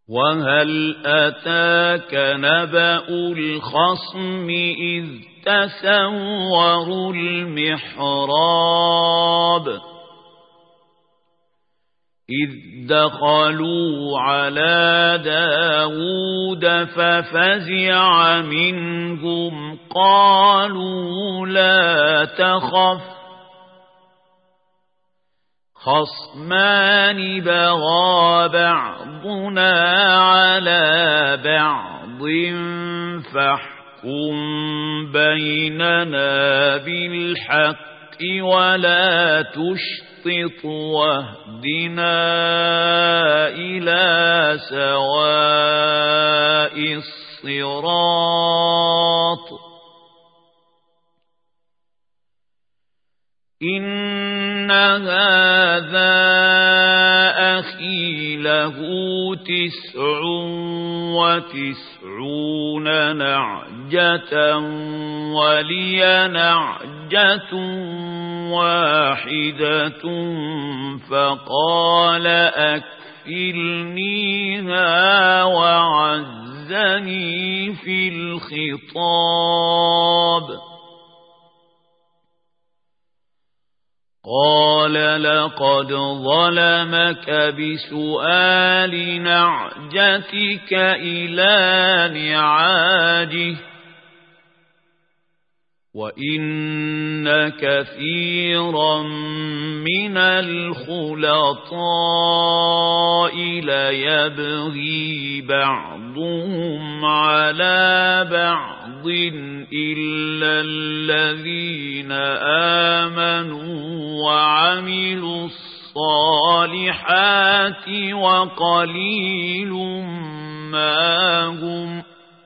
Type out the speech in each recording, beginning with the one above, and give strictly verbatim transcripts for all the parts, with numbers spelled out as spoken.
وهل أتاك نبأ الخصم إذ تسوروا المحراب إذ دخلوا على داود ففزع منهم قالوا لا تخف خصمان بغى بعضنا على بعض فاحكم بيننا بالحق ولا تشطط واهدنا إلى سواء الصراط إن هذا أخي له تسع وتسعون نعجة ولي نعجة واحدة فقال أكفلنيها وعزني في الخطاب قال لقد ظلمك بسؤال نعجتك إلى نعاجه وإن كثيرا من الخلطاء ليبغي بعضهم على بعض إلا الذين آمنوا وعملوا الصالحات وقليل ما هم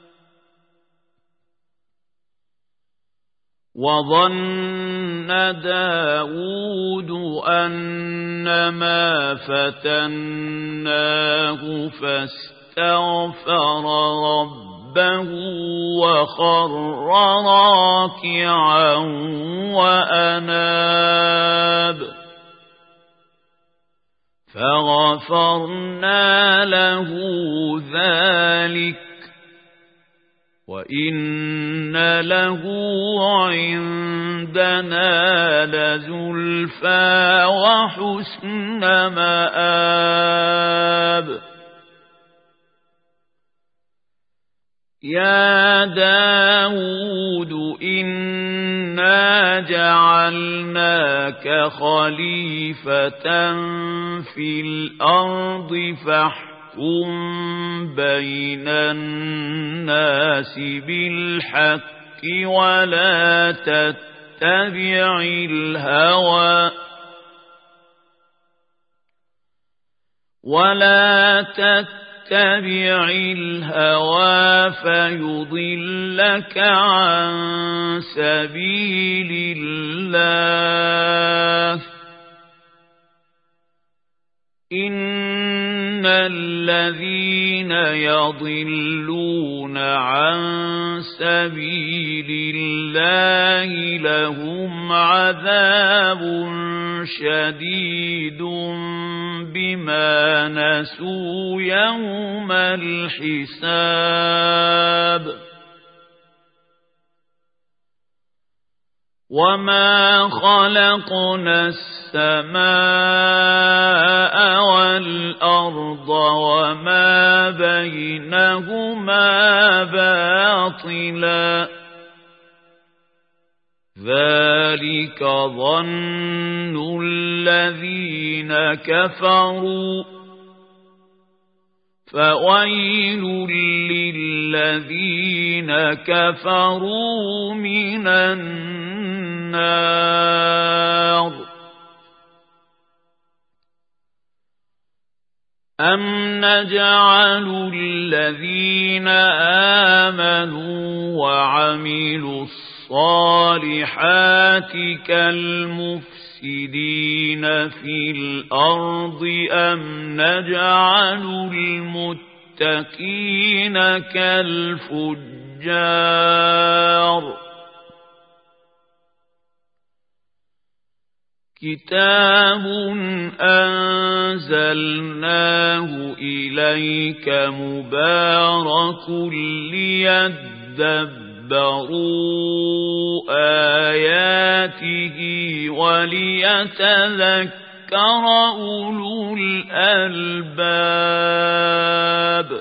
وظن داود أنما فتناه فاستغفر ربه وخر راكعا وأناب فغفرنا له ذلك وإن له عندنا لزلفى وحسن مآب يا داود إنا جعلناك خليفة في الأرض فاحكم قم بين الناس بالحق ولا تتبع الهوى ولا تتبع الهوى فيضلك عن سبيل الله إن الذين يضلون عن سبيل الله لهم عذاب شديد بما نسوا يوم الحساب وما خلقنا السماء والأرض وما بينهما باطلا ذلك ظن الذين كفروا فويل للذين كفروا من النار أم نجعل الذين آمنوا وعملوا الصالحات كالمفسدين في الأرض أم نجعل المتقين كالفجار كتاب أنزلناه إليك مبارك ليدبروا آياته وليتذكر أولو الألباب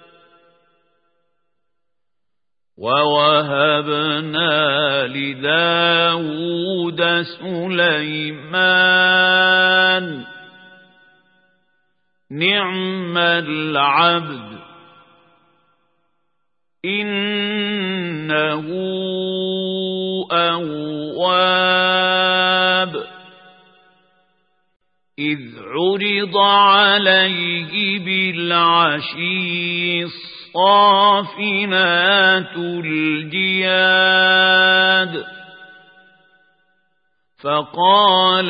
ووهبنا لداود سليمان نعم العبد إنه أواب إذ عرض عليه بالعشي الصافنات الجياد فقال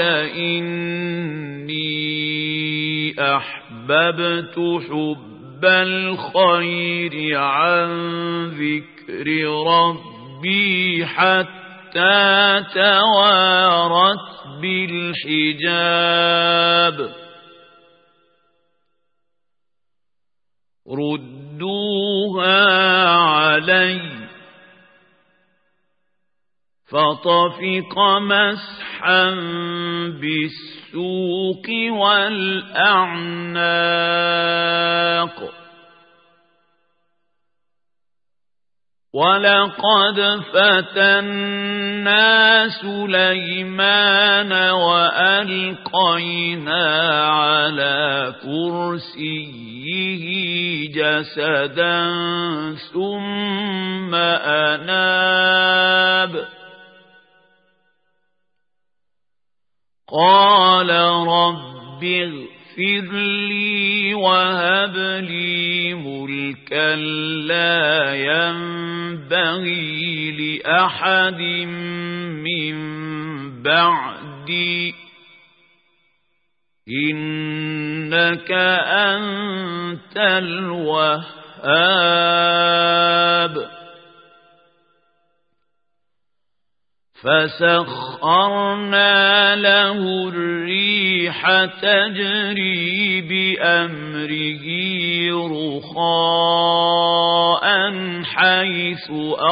إني أحببت حب الخير عن ذكر ربي حتى توارت بالحجاب ردوها علي فطفق مسحا بالسوق والأعناق ولقد فتنا سليمان وألقينا على كرسيه جسدا ثم أناب قال رب اغفر لي وهب لي ملكا لا ينبغي لأحد من بعدي إنك أنت الوهاب فسخرنا له الريح تجري بأمره رخاء حيث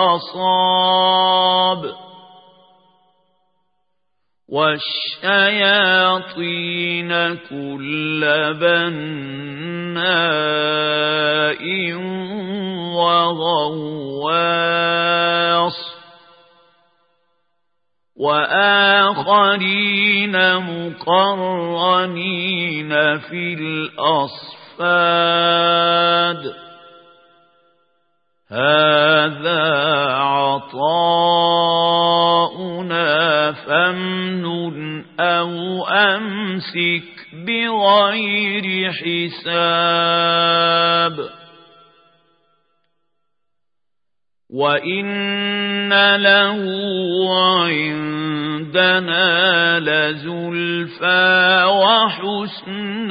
أصاب والشياطين كل بناء وغواص وآخرين مقرنين في الأصفاد هذا عطاؤنا فامنن أو أمسك بغير حساب وإن له عندنا لزلفى وحسن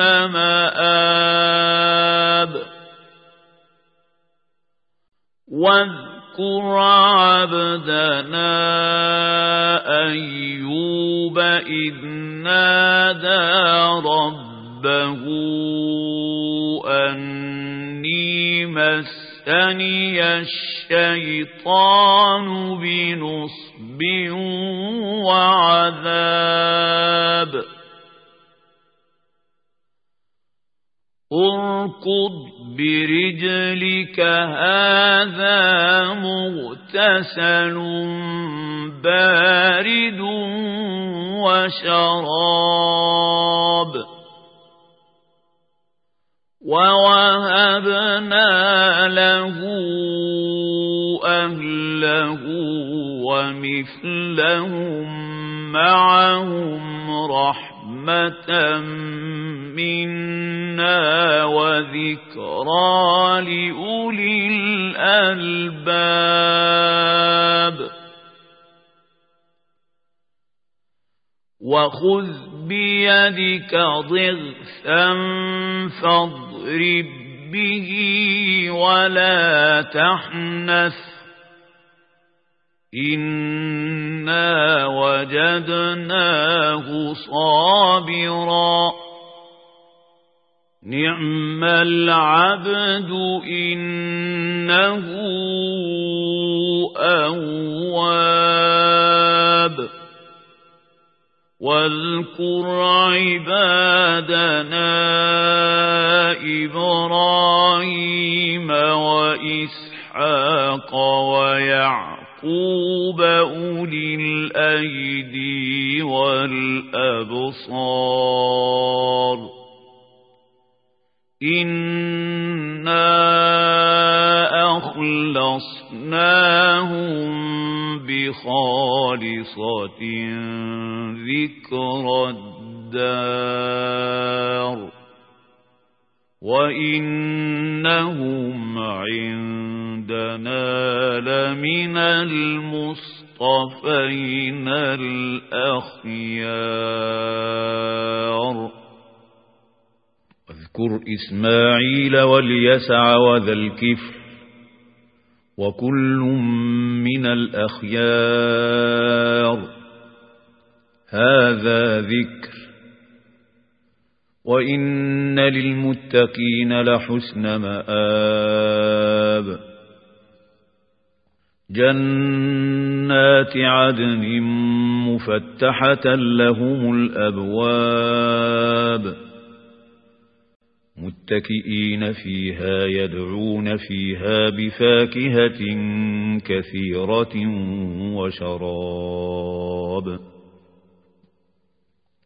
مآب واذكر عبدنا أيوب إذ نادى ربه أني مسني الشيطان بنصب وعذاب اركض برجلك هذا مغتسل بارد وشراب ووهبنا له أهله ومثلهم معهم رحمة منا وذكرى لأولي الألباب وخذ بيدك ضغثا فاضرب به ولا تحنث إنا وجدناه صابرا نعم العبد إنه أواب واذكر عبادنا إبراهيم وإسحاق ويعقوب أولي الأيدي والأبصار إنا أخلصناهم بخالصة ذكر الدار وإنهم عندنا لمن المصطفين الأخيار واذكر إسماعيل واليسع وذا الكفل وكل من الأخيار هذا ذكر وإن للمتقين لحسن مآب جنات عدن مفتحة لهم الأبواب متكئين فيها يدعون فيها بفاكهة كثيرة وشراب